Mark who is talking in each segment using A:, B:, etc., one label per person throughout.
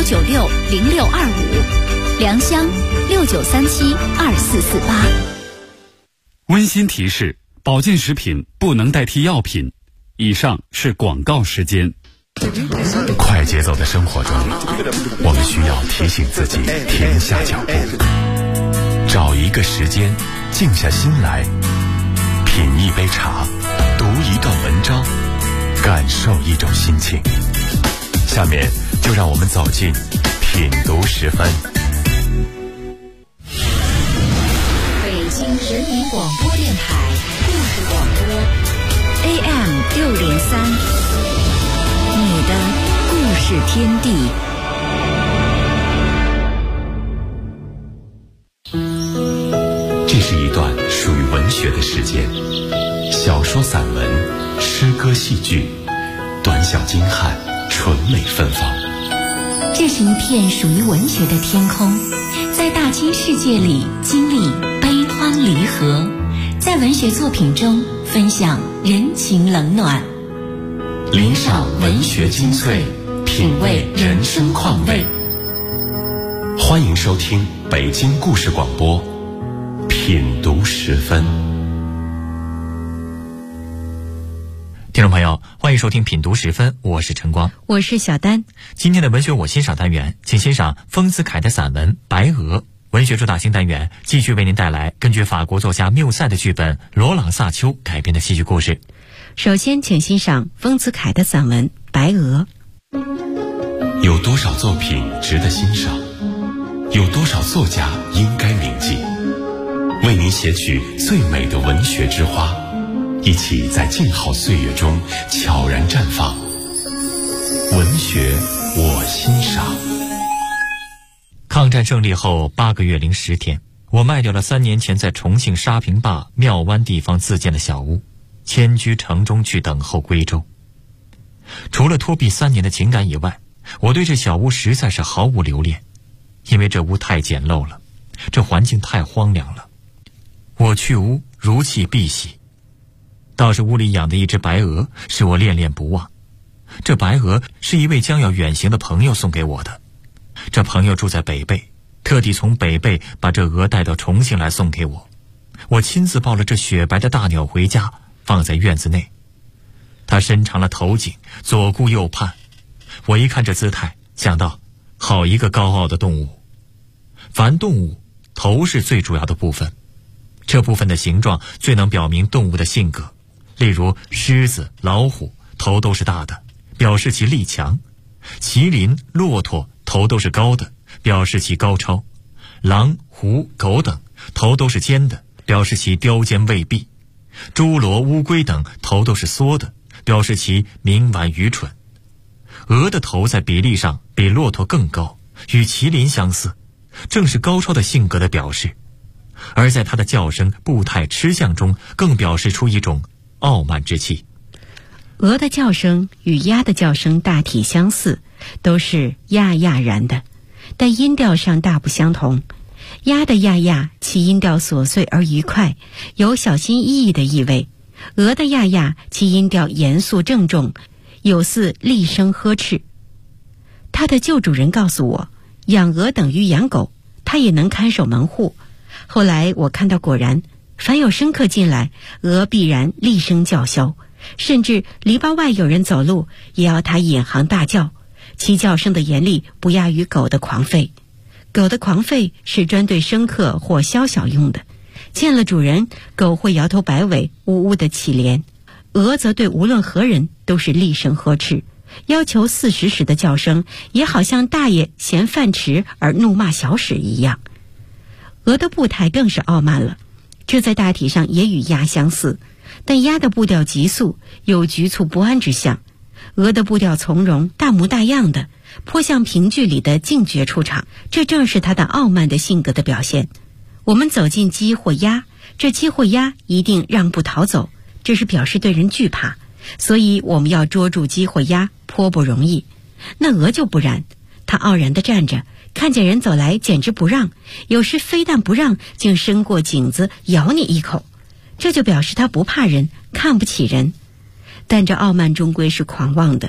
A: 09960625，良乡69372448。
B: 温馨提示：保健食品不能代替药品。以上是广告时间。
C: 快节奏的生活中，我们需要提醒自己停下脚步，找一个时间，静下心来，品一杯茶，读一段文章，感受一种心情。下面就让我们走进品读10分。
A: 北京人民广播电台故事广播 AM603，你的故事天地。
C: 这是一段属于文学的时间，小说、散文、诗歌、戏剧，短小精悍，纯美芬芳。
A: 这是一片属于文学的天空，在大千世界里经历悲欢离合，在文学作品中分享人情冷暖，
C: 领赏文学精粹，品味人生况味。欢迎收听北京故事广播品读10分。
D: 听众朋友，欢迎收听品读10分，我是晨光，
A: 我是小丹。
D: 今天的文学我欣赏单元，请欣赏丰子恺的散文《白鹅》。文学主打新单元继续为您带来根据法国作家缪塞的剧本《罗朗萨丘》改编的戏剧故事。
A: 首先请欣赏丰子恺的散文《白鹅》。
C: 有多少作品值得欣赏？有多少作家应该铭记？为您写取最美的文学之花，一起在静好岁月中悄然绽放。文学我欣赏。
D: 抗战胜利后8个月零10天，我卖掉了3年前在重庆沙坪坝庙湾地方自建的小屋，迁居城中去等候归州。除了脱避3年的情感以外，我对这小屋实在是毫无留恋，因为这屋太简陋了，这环境太荒凉了。我去屋如弃敝屣，倒是屋里养的一只白鹅使我恋恋不忘。这白鹅是一位将要远行的朋友送给我的，这朋友住在北碚，特地从北碚把这鹅带到重庆来送给我。我亲自抱了这雪白的大鸟回家，放在院子内。它伸长了头颈，左顾右盼。我一看这姿态，想到好一个高傲的动物。凡动物，头是最主要的部分，这部分的形状最能表明动物的性格。例如狮子、老虎头都是大的，表示其力强；麒麟、骆驼头都是高的，表示其高超；狼、狐、狗等头都是尖的，表示其刁尖未毕；猪、骡、乌龟等头都是缩的，表示其冥顽愚蠢。鹅的头在比例上比骆驼更高，与麒麟相似，正是高超的性格的表示。而在它的叫声、步态、吃相中，更表示出一种傲慢之气。
A: 鹅的叫声与鸭的叫声大体相似，都是呀呀然的，但音调上大不相同。鸭的呀呀其音调琐碎而愉快，有小心翼翼的意味；鹅的呀呀其音调严肃郑重，有似厉声呵斥。他的旧主人告诉我，养鹅等于养狗，他也能看守门户。后来我看到果然，凡有生客进来，鹅必然厉声叫嚣，甚至篱笆外有人走路，也要它引吭大叫，其叫声的严厉不亚于狗的狂吠。狗的狂吠是专对生客或宵小用的，见了主人，狗会摇头摆尾，呜呜的乞怜；鹅则对无论何人都是厉声呵斥，要求40时的叫声，也好像大爷嫌饭迟而怒骂小使一样。鹅的步态更是傲慢了，这在大体上也与鸭相似，但鸭的步调急速，有局促不安之象；鹅的步调从容，大模大样的，颇像评剧里的净角出场，这正是它的傲慢的性格的表现。我们走进鸡或鸭，这鸡或鸭一定让步逃走，这是表示对人惧怕，所以我们要捉住鸡或鸭颇不容易。那鹅就不然，它傲然地站着，看见人走来简直不让，有时非但不让，竟伸过颈子咬你一口，这就表示他不怕人，看不起人。但这傲慢终归是狂妄的，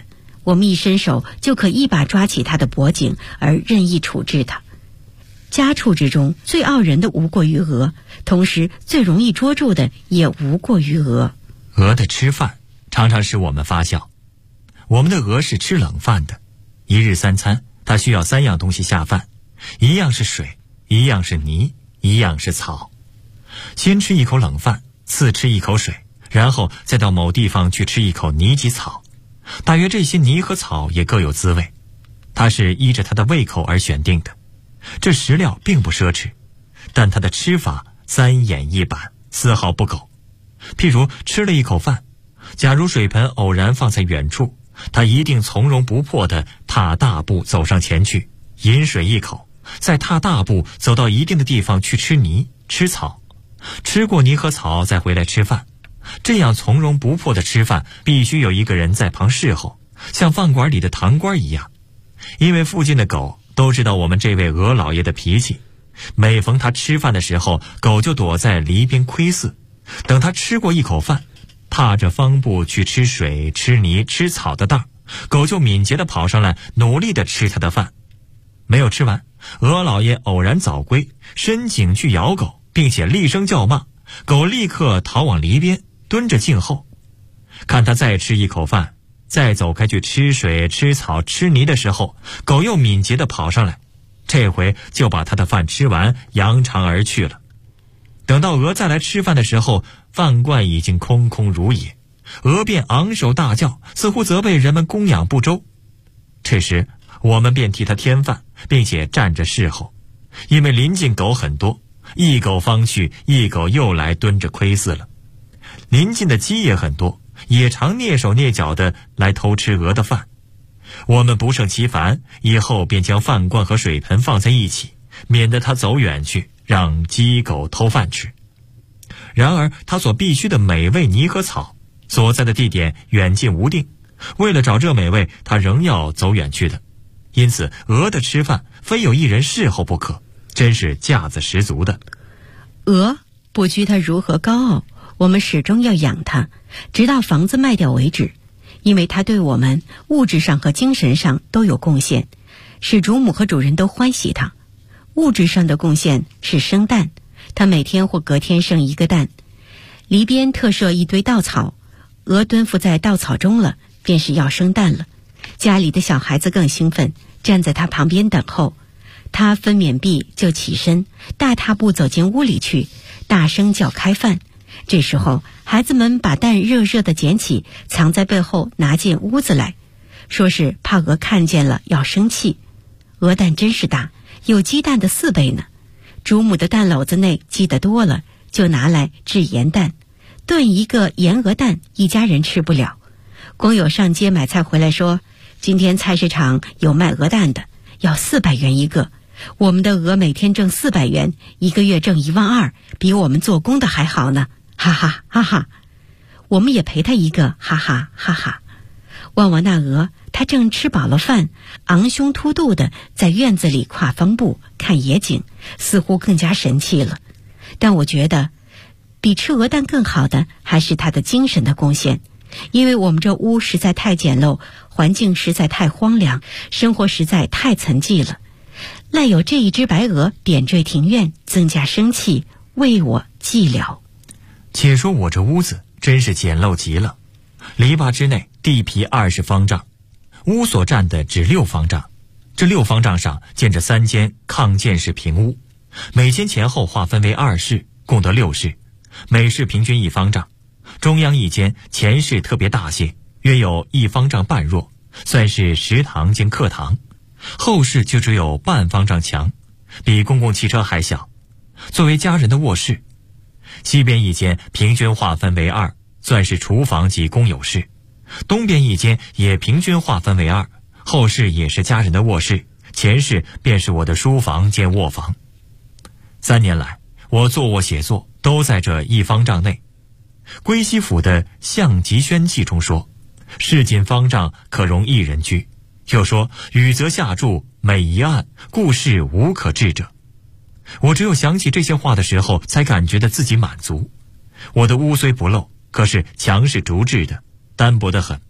A: 我们一伸手就可一把抓起他的脖颈而任意处置他。家畜之中最傲人的无过于鹅，同时最容易捉住的也无过于鹅。
D: 鹅的吃饭常常使我们发笑。我们的鹅是吃冷饭的，一日三餐它需要3样东西下饭，一样是水，一样是泥，一样是草。先吃一口冷饭，次吃一口水，然后再到某地方去吃一口泥及草。大约这些泥和草也各有滋味，它是依着它的胃口而选定的。这食料并不奢侈，但它的吃法3眼一板，丝毫不苟。譬如吃了一口饭，假如水盆偶然放在远处，他一定从容不迫地踏大步走上前去，饮水一口，再踏大步走到一定的地方去吃泥吃草，吃过泥和草再回来吃饭。这样从容不迫的吃饭，必须有一个人在旁侍候，像饭馆里的堂倌一样。因为附近的狗都知道我们这位鹅老爷的脾气，每逢他吃饭的时候，狗就躲在篱边窥伺，等他吃过一口饭，踏着方步去吃水吃泥吃草的道，狗就敏捷地跑上来，努力地吃他的饭。没有吃完，鹅老爷偶然早归，伸颈去咬狗，并且厉声叫骂，狗立刻逃往篱边蹲着静候。看他再吃一口饭，再走开去吃水吃草吃泥的时候，狗又敏捷地跑上来，这回就把他的饭吃完，扬长而去了。等到鹅再来吃饭的时候，饭罐已经空空如也，鹅便昂首大叫，似乎责备人们供养不周。这时我们便替他添饭，并且站着侍候，因为临近狗很多，一狗方去，一狗又来蹲着窥伺了。临近的鸡也很多，也常蹑手蹑脚地来偷吃鹅的饭。我们不胜其烦，以后便将饭罐和水盆放在一起，免得它走远去，让鸡狗偷饭吃。然而它所必须的美味泥和草，所在的地点远近无定，为了找这美味，它仍要走远去的。因此鹅的吃饭非有一人侍候不可，真是架子十足的。
A: 鹅不拘它如何高傲，我们始终要养它，直到房子卖掉为止，因为它对我们物质上和精神上都有贡献，使主母和主人都欢喜它。物质上的贡献是生蛋，它每天或隔天生一个蛋。篱边特设一堆稻草，鹅蹲伏在稻草中了，便是要生蛋了。家里的小孩子更兴奋，站在它旁边等候。它分娩毕就起身，大踏步走进屋里去，大声叫开饭。这时候孩子们把蛋热热地捡起，藏在背后拿进屋子来，说是怕鹅看见了要生气。鹅蛋真是大，有鸡蛋的4倍呢。主母的蛋篓子内积得多了，就拿来制盐蛋，炖一个盐鹅蛋，一家人吃不了。光有上街买菜回来说，今天菜市场有卖鹅蛋的，要400元一个。我们的鹅每天挣400元，一个月挣12000，比我们做工的还好呢，哈哈哈哈。我们也陪他一个，哈哈哈哈。望望那鹅，它正吃饱了饭，昂胸凸肚的在院子里跨方步看野景，似乎更加神气了。但我觉得比吃鹅蛋更好的还是它的精神的贡献，因为我们这屋实在太简陋，环境实在太荒凉，生活实在太沉寂了。赖有这一只白鹅点缀庭院，增加生气，为我寂寥。
D: 且说我这屋子真是简陋极了，篱笆之内地皮20方丈，屋所占的只6方丈。这6方丈上建着3间炕间式平屋，每间前后划分为2室，共得6室，每室平均1方丈。中央一间前室特别大些，约有1方丈半若，算是食堂兼客堂。后室就只有半方丈强，比公共汽车还小，作为家人的卧室。西边一间平均划分为2，算是厨房及公有室。东边一间也平均划分为2，后室也是家人的卧室，前室便是我的书房兼卧房。3年来，我坐卧写作都在这1方丈内。归西府的《项籍轩记》中说，市井方丈可容1人居，又说雨则下注，每一案，故事无可治者。我只有想起这些话的时候，才感觉到自己满足。我的屋虽不漏，可是墙是竹制的，单薄得很。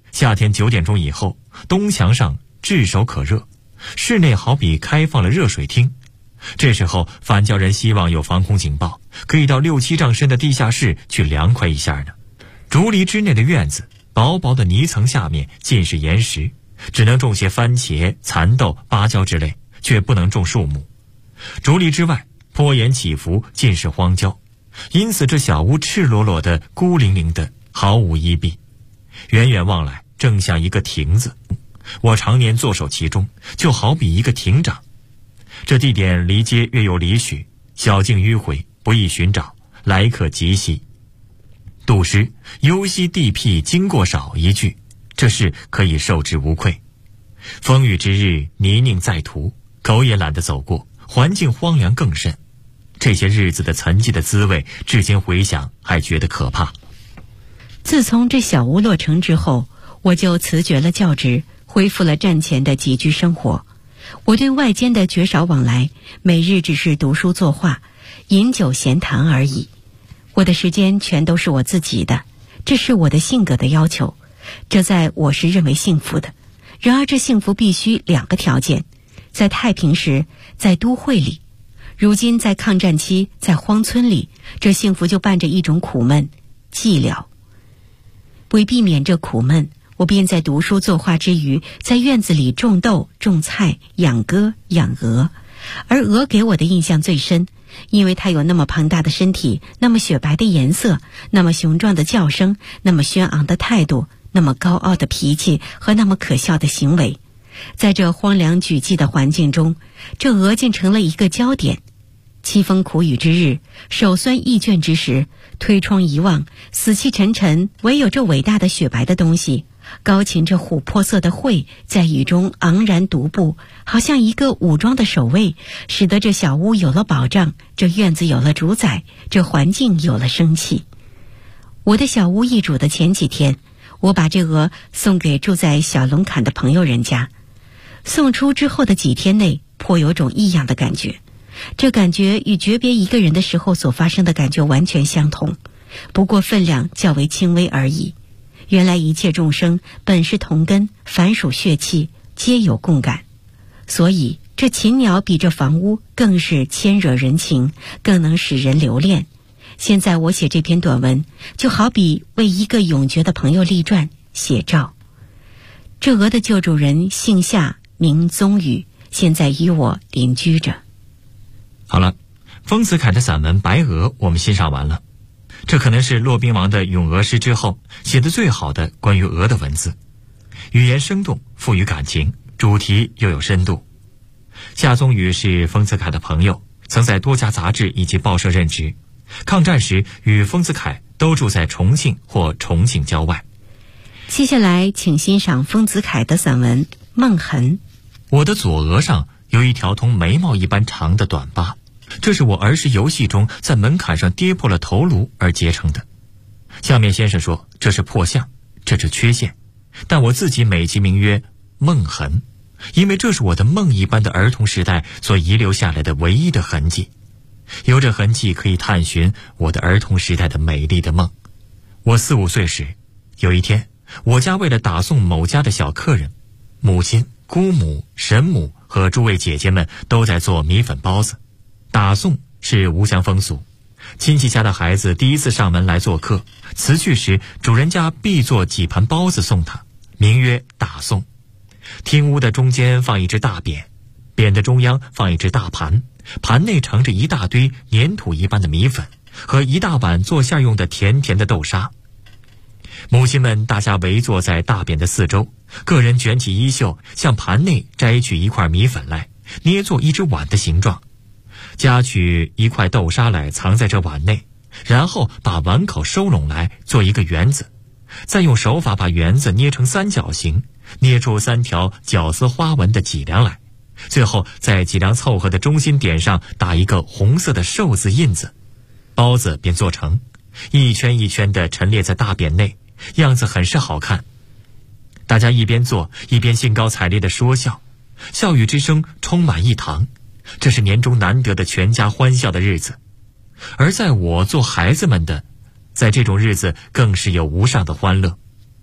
D: 夏天9点钟以后，东墙上炙手可热，室内好比开放了热水厅。这时候反叫人希望有防空警报，可以到6、7丈深的地下室去凉快一下呢。竹篱之内的院子，薄薄的泥层下面尽是岩石，只能种些番茄、蚕豆、芭蕉之类，却不能种树木。竹篱之外，坡岩起伏，尽是荒郊，因此这小屋赤裸裸的、孤零零的，毫无依蔽。远远望来，正像一个亭子。我常年坐守其中，就好比一个亭长。这地点离街约有里许，小径迂回，不易寻找，来客极稀。杜诗“幽溪地僻经过少”一句，这事可以受之无愧。风雨之日，泥泞在途，狗也懒得走过，环境荒凉更甚。这些日子的沉寂的滋味，至今回想还觉得可怕。
A: 自从这小屋落成之后，我就辞绝了教职，恢复了战前的拮据生活。我对外间的绝少往来，每日只是读书作画、饮酒闲谈而已。我的时间全都是我自己的，这是我的性格的要求，这在我是认为幸福的。然而这幸福必须2个条件：在太平时，在都会里；如今在抗战期，在荒村里，这幸福就伴着一种苦闷、寂寥。为避免这苦闷，我便在读书作画之余，在院子里种豆、种菜、养鸽、养鹅。而鹅给我的印象最深，因为它有那么庞大的身体，那么雪白的颜色，那么雄壮的叫声，那么轩昂的态度，那么高傲的脾气和那么可笑的行为。在这荒凉沮寂的环境中，这鹅竟成了一个焦点。凄风苦雨之日，手酸意倦之时，推窗一望，死气沉沉，唯有这伟大的雪白的东西，高擎着琥珀色的喙，在雨中昂然独步，好像一个武装的守卫，使得这小屋有了保障，这院子有了主宰，这环境有了生气。我的小屋易主的前几天，我把这鹅送给住在小龙坎的朋友人家。送出之后的几天内，颇有种异样的感觉。这感觉与诀别一个人的时候所发生的感觉完全相同，不过分量较为轻微而已。原来一切众生本是同根，凡属血气，皆有共感。所以这禽鸟比这房屋更是牵惹人情，更能使人留恋。现在我写这篇短文，就好比为一个永绝的朋友立传写照。这鹅的旧主人姓夏，名宗宇，现在与我邻居着。
D: 好了，丰子恺的散文《白鹅》我们欣赏完了。这可能是骆宾王的咏鹅诗之后写得最好的关于鹅的文字，语言生动，富于感情，主题又有深度。夏宗宇是丰子恺的朋友，曾在多家杂志以及报社任职。抗战时与丰子恺都住在重庆或重庆郊外。
A: 接下来请欣赏丰子恺的散文《梦痕》。
D: 我的左额上有一条同眉毛一般长的短疤，这是我儿时游戏中在门槛上跌破了头颅而结成的。下面先生说这是破相，这是缺陷，但我自己美其名曰梦痕，因为这是我的梦一般的儿童时代所遗留下来的唯一的痕迹。由这痕迹可以探寻我的儿童时代的美丽的梦。我4、5岁时，有一天我家为了打送某家的小客人，母亲、姑母、神母和诸位姐姐们都在做米粉包子。打送是吴乡风俗，亲戚家的孩子第一次上门来做客，辞去时主人家必做几盘包子送他，名曰打送。厅屋的中间放一只大匾，匾的中央放一只大盘，盘内盛着一大堆粘土一般的米粉和一大碗做馅用的甜甜的豆沙。母亲们大家围坐在大匾的四周，个人卷起衣袖，向盘内摘取一块米粉来，捏作一只碗的形状，夹取一块豆沙来藏在这碗内，然后把碗口收拢来做一个圆子，再用手法把圆子捏成三角形，捏出3条绞丝花纹的脊梁来，最后在脊梁凑合的中心点上打一个红色的寿字印子，包子便做成，一圈一圈地陈列在大匾内，样子很是好看。大家一边做一边兴高采烈地说笑，笑语之声充满一堂，这是年中难得的全家欢笑的日子。而在我做孩子们的，在这种日子更是有无上的欢乐。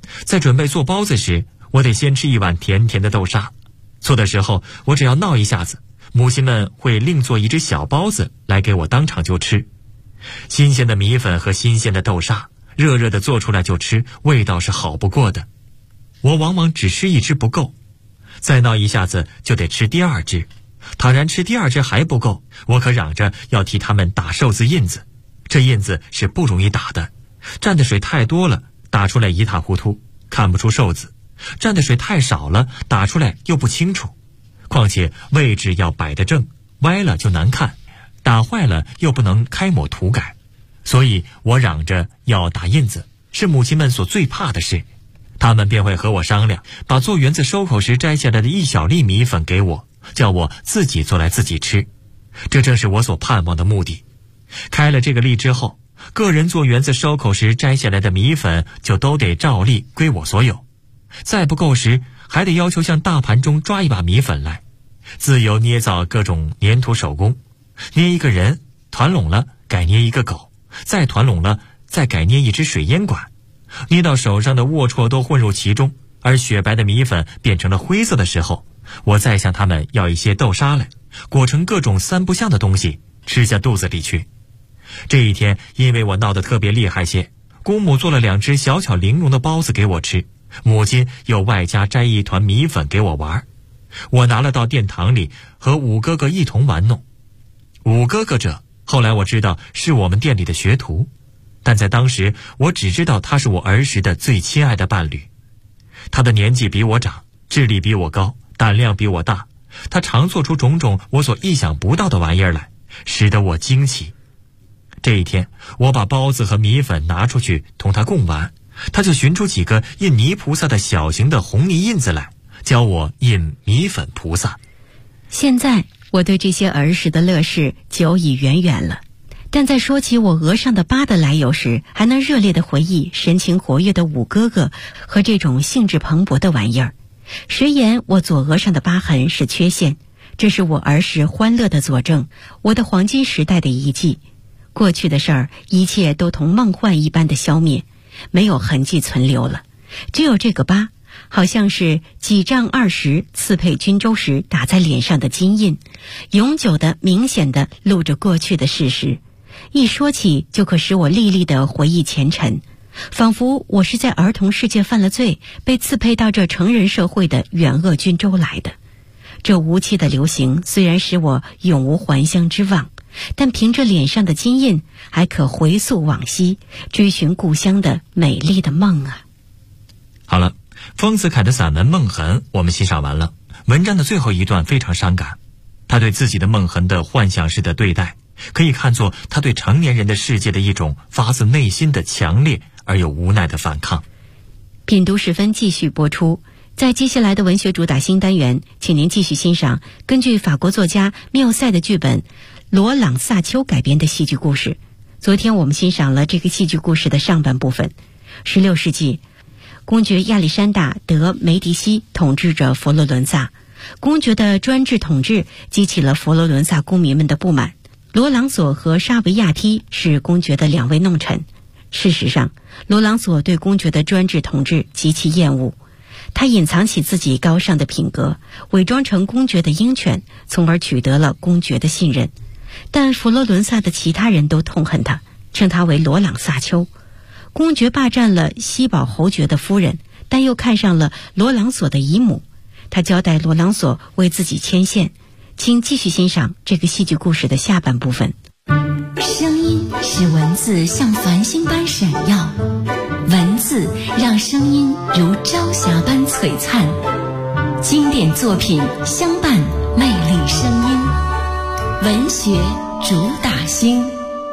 D: 在准备做包子时，我得先吃一碗甜甜的豆沙。做的时候，我只要闹一下子，母亲们会另做一只小包子来给我当场就吃。新鲜的米粉和新鲜的豆沙，热热的做出来就吃，味道是好不过的。我往往只吃一只不够，再闹一下子就得吃第二只。倘然吃第二只还不够，我可嚷着要替他们打寿字印子。这印子是不容易打的，蘸的水太多了，打出来一塌糊涂，看不出寿字；蘸的水太少了，打出来又不清楚。况且位置要摆得正，歪了就难看，打坏了又不能开抹涂改。所以我嚷着要打印子，是母亲们所最怕的事。他们便会和我商量，把做园子收口时摘下来的一小粒米粉给我，叫我自己做来自己吃。这正是我所盼望的目的。开了这个例之后，个人做园子收口时摘下来的米粉就都得照例归我所有。再不够时，还得要求向大盘中抓一把米粉来，自由捏造各种粘土手工，捏一个人，团拢了改捏一个狗，再团拢了再改捏一只水烟管，捏到手上的龌龊都混入其中，而雪白的米粉变成了灰色的时候，我再向他们要一些豆沙来，裹成各种三不像的东西，吃下肚子里去。这一天，因为我闹得特别厉害些，姑母做了2只小巧玲珑的包子给我吃，母亲又外加摘一团米粉给我玩。我拿了到殿堂里和五哥哥一同玩弄。五哥哥者，后来我知道是我们店里的学徒，但在当时我只知道他是我儿时的最亲爱的伴侣。他的年纪比我长，智力比我高，胆量比我大，他常做出种种我所意想不到的玩意儿来，使得我惊奇。这一天，我把包子和米粉拿出去同他共玩，他就寻出几个印泥菩萨的小型的红泥印子来，教我印米粉菩萨。
A: 现在我对这些儿时的乐事久已远远了，但在说起我额上的疤的来由时，还能热烈地回忆神情活跃的五哥哥和这种兴致蓬勃的玩意儿。实言我左额上的疤痕是缺陷，这是我儿时欢乐的佐证，我的黄金时代的遗迹。过去的事儿，一切都同梦幻一般的消灭，没有痕迹存留了。只有这个疤，好像是几丈20刺配均州时打在脸上的金印，永久的、明显的露着过去的事实。一说起，就可使我历历的回忆前尘，仿佛我是在儿童世界犯了罪，被刺配到这成人社会的远恶均州来的。这无期的流行虽然使我永无还乡之望，但凭着脸上的金印，还可回溯往昔，追寻故乡的美丽的梦啊。
D: 好了，丰子恺的散文《梦痕》我们欣赏完了。文章的最后一段非常伤感，他对自己的梦痕的幻想式的对待，可以看作他对成年人的世界的一种发自内心的强烈而又无奈的反抗。
A: 品读时分继续播出。在接下来的文学主打新单元，请您继续欣赏根据法国作家缪塞的剧本《罗朗萨丘》改编的戏剧故事。昨天我们欣赏了这个戏剧故事的上半部分。16世纪，公爵亚历山大·德·梅迪西统治着佛罗伦萨，公爵的专制统治激起了佛罗伦萨公民们的不满。罗朗索和沙维亚梯是公爵的2位弄臣。事实上，罗朗索对公爵的专制统治极其厌恶，他隐藏起自己高尚的品格，伪装成公爵的鹰犬，从而取得了公爵的信任。但佛罗伦萨的其他人都痛恨他，称他为罗朗萨丘。公爵霸占了西堡侯爵的夫人，但又看上了罗朗索的姨母。他交代罗朗索为自己牵线。请继续欣赏这个戏剧故事的下半部分。
E: 声音使文字像繁星般闪耀，文字让声音如朝霞般璀璨。经典作品相伴，魅力声音，文学主打星。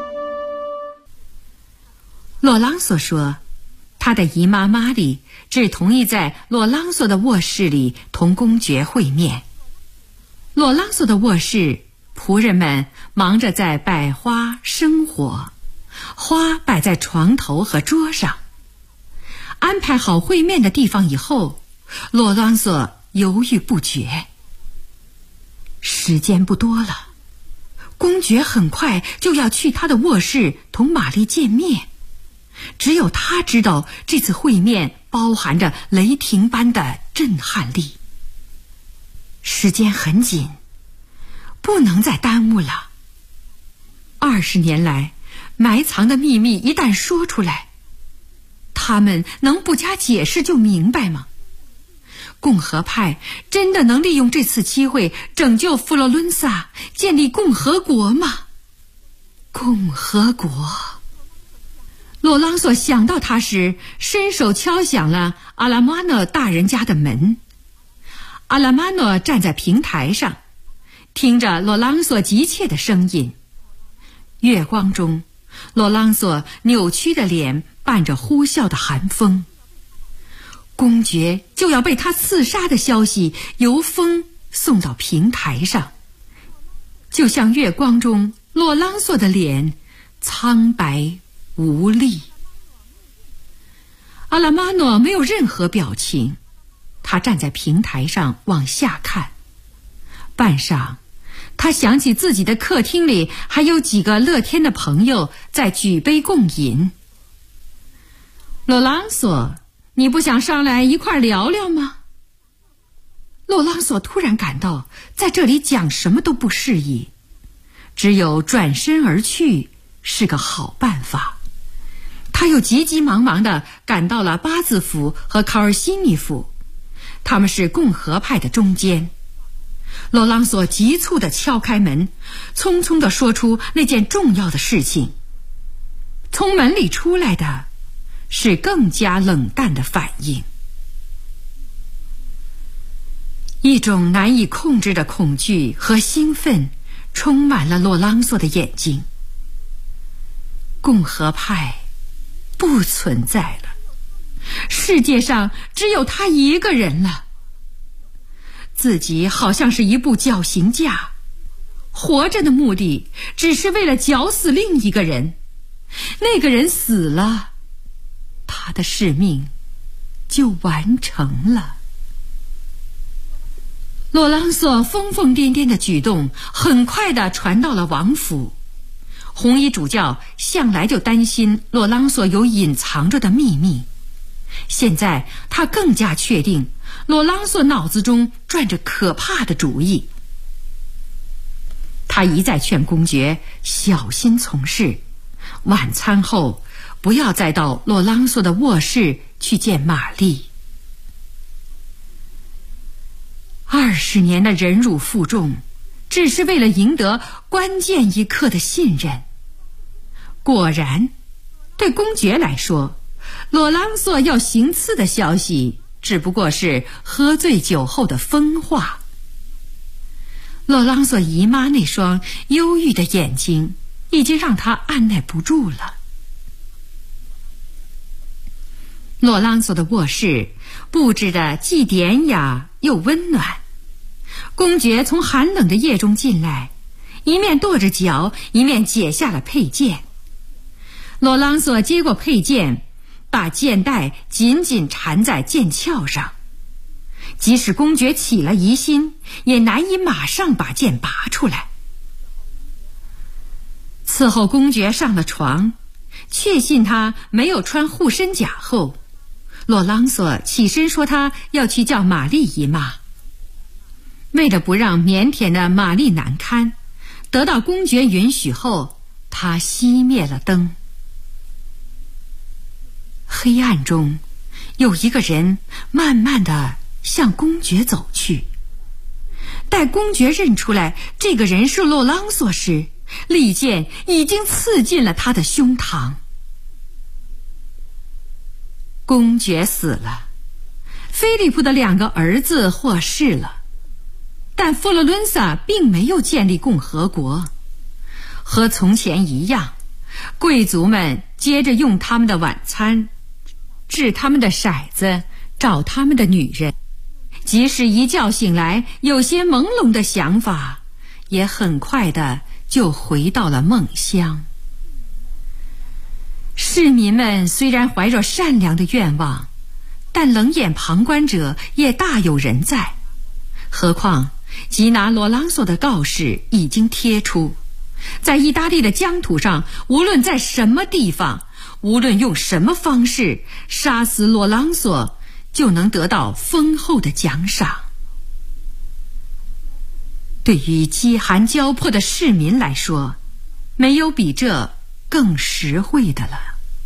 F: 洛朗索说，他的姨妈玛丽只同意在洛朗索的卧室里同公爵会面。洛朗索的卧室，仆人们忙着在摆花生火，花摆在床头和桌上。安排好会面的地方以后，洛朗索犹豫不决。时间不多了，公爵很快就要去他的卧室同玛丽见面。只有他知道这次会面包含着雷霆般的震撼力。时间很紧，不能再耽误了。20年来埋藏的秘密一旦说出来，他们能不加解释就明白吗？共和派真的能利用这次机会拯救佛罗伦萨，建立共和国吗？共和国。罗朗索想到他时，伸手敲响了阿拉马诺大人家的门。阿拉马诺站在平台上，听着罗朗索急切的声音。月光中，罗朗索扭曲的脸伴着呼啸的寒风。公爵就要被他刺杀的消息由风送到平台上，就像月光中罗朗索的脸苍白无力。阿拉马诺没有任何表情，他站在平台上往下看。半晌，他想起自己的客厅里还有几个乐天的朋友在举杯共饮。罗朗索，你不想上来一块聊聊吗？罗朗索突然感到在这里讲什么都不适宜，只有转身而去是个好办法。他又急急忙忙地赶到了巴兹府和考尔西尼府，他们是共和派的中坚。罗朗索急促地敲开门，匆匆地说出那件重要的事情。从门里出来的是更加冷淡的反应。一种难以控制的恐惧和兴奋充满了罗朗索的眼睛。共和派不存在了，世界上只有他一个人了。自己好像是一部绞刑架，活着的目的只是为了绞死另一个人。那个人死了，他的使命就完成了。罗朗索疯疯癫癫的举动很快地传到了王府。红衣主教向来就担心罗朗索有隐藏着的秘密，现在他更加确定罗朗索脑子中转着可怕的主意。他一再劝公爵小心从事，晚餐后不要再到罗朗索的卧室去见玛丽。20年的忍辱负重，只是为了赢得关键一刻的信任。果然，对公爵来说，罗朗索要行刺的消息只不过是喝醉酒后的疯话。罗朗索姨妈那双忧郁的眼睛已经让他按耐不住了。罗朗索的卧室布置得既典雅又温暖。公爵从寒冷的夜中进来，一面跺着脚，一面解下了佩剑。罗朗索接过佩剑，把剑带紧紧缠在剑鞘上。即使公爵起了疑心，也难以马上把剑拔出来。伺候公爵上了床，确信他没有穿护身甲后，罗朗索起身说他要去叫玛丽姨妈。为了不让腼腆的玛丽难堪，得到公爵允许后，他熄灭了灯。黑暗中，有一个人慢慢地向公爵走去。待公爵认出来这个人是罗朗索时，利剑已经刺进了他的胸膛。公爵死了，菲利普的2个儿子获释了，但佛罗伦萨并没有建立共和国。和从前一样，贵族们接着用他们的晚餐，掷他们的骰子，找他们的女人。即使一觉醒来有些朦胧的想法，也很快的就回到了梦乡。市民们虽然怀着善良的愿望，但冷眼旁观者也大有人在。何况缉拿罗朗索的告示已经贴出，在意大利的疆土上，无论在什么地方， 无论用什么方式杀死罗朗索，就能得到丰厚的奖赏。对于饥寒交迫的市民来说，没有比这更实惠的了。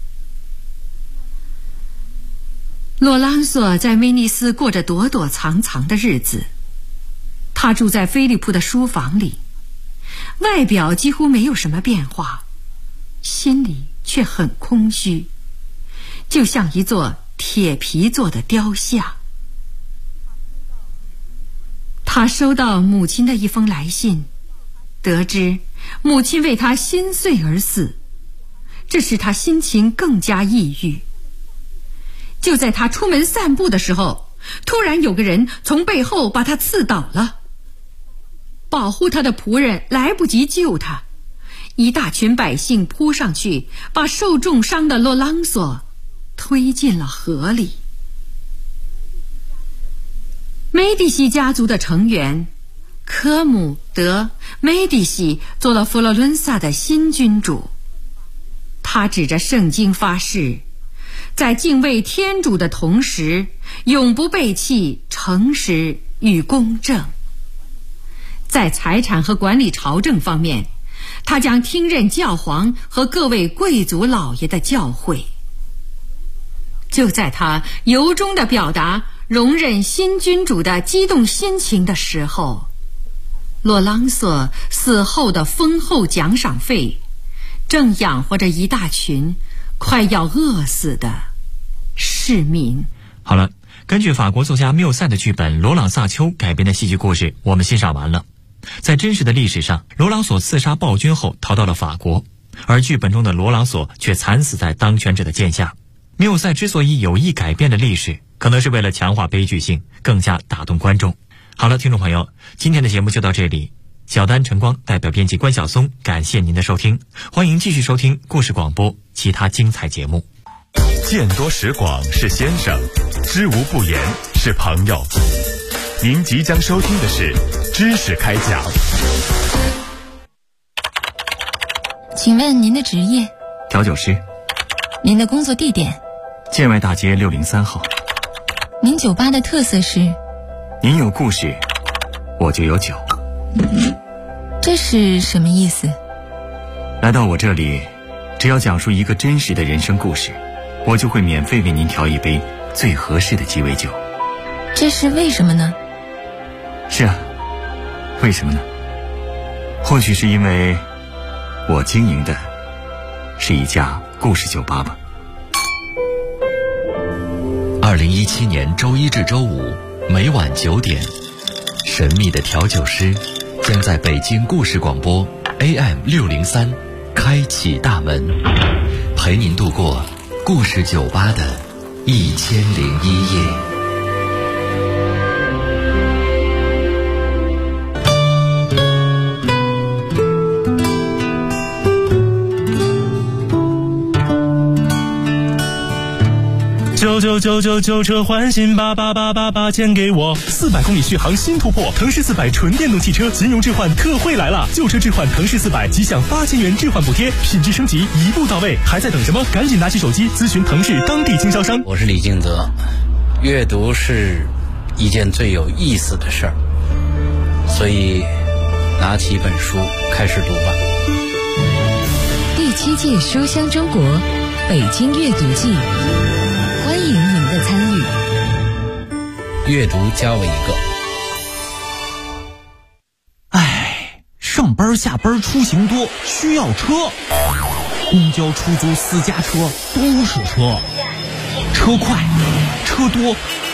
F: 罗朗索在威尼斯过着躲躲藏藏的日子，他住在菲利普的书房里，外表几乎没有什么变化，心里却很空虚，就像一座铁皮做的雕像。他收到母亲的一封来信，得知母亲为他心碎而死，这使他心情更加抑郁。就在他出门散步的时候，突然有个人从背后把他刺倒了。保护他的仆人来不及救他，一大群百姓扑上去，把受重伤的罗朗索推进了河里。梅迪西家族的成员科姆德梅迪西做了佛罗伦萨的新君主。他指着圣经发誓，在敬畏天主的同时，永不背弃诚实与公正。在财产和管理朝政方面，他将听任教皇和各位贵族老爷的教诲。就在他由衷地表达容忍新君主的激动心情的时候，罗朗索死后的丰厚奖赏费正养活着一大群快要饿死的市民。
D: 好了，根据法国作家缪塞的剧本《罗朗萨丘》改编的戏剧故事我们欣赏完了。在真实的历史上，罗朗索刺杀暴君后逃到了法国，而剧本中的罗朗索却惨死在当权者的剑下。缪塞之所以有意改变的历史，可能是为了强化悲剧性，更加打动观众。好了，听众朋友，今天的节目就到这里。小丹晨光代表编辑关晓松，感谢您的收听，欢迎继续收听故事广播其他精彩节目。
C: 见多识广是先生，知无不言是朋友。您即将收听的是知识开讲。
G: 请问您的职业？
D: 调酒师。
G: 您的工作地点？
D: 建外大街603号。
G: 您酒吧的特色是？
D: 您有故事，我就有酒。
G: 这是什么意思？
D: 来到我这里，只要讲述一个真实的人生故事，我就会免费为您调一杯最合适的鸡尾酒。
G: 这是为什么呢？
D: 是啊，为什么呢？或许是因为我经营的是一家故事酒吧吧。
H: 2017年周一至周五每晚9点，神秘的调酒师将在北京故事广播 AM603开启大门，陪您度过故事酒吧的1001夜。
I: 999车换新88888钱给我，400公里续航新突破，腾势400纯电动汽车金融置换特惠来了，旧车置换腾势400即享8000元置换补贴，品质升级一步到位，还在等什么？赶紧拿起手机咨询腾势当地经销商。
J: 我是李敬泽，阅读是一件最有意思的事儿，所以拿起一本书开始读吧。
E: 第7届书香中国北京阅读季，欢迎您的参与。
J: 阅读加我一个。
K: 上班下班出行多，需要车。公交、出租、私家车都是车，车快车多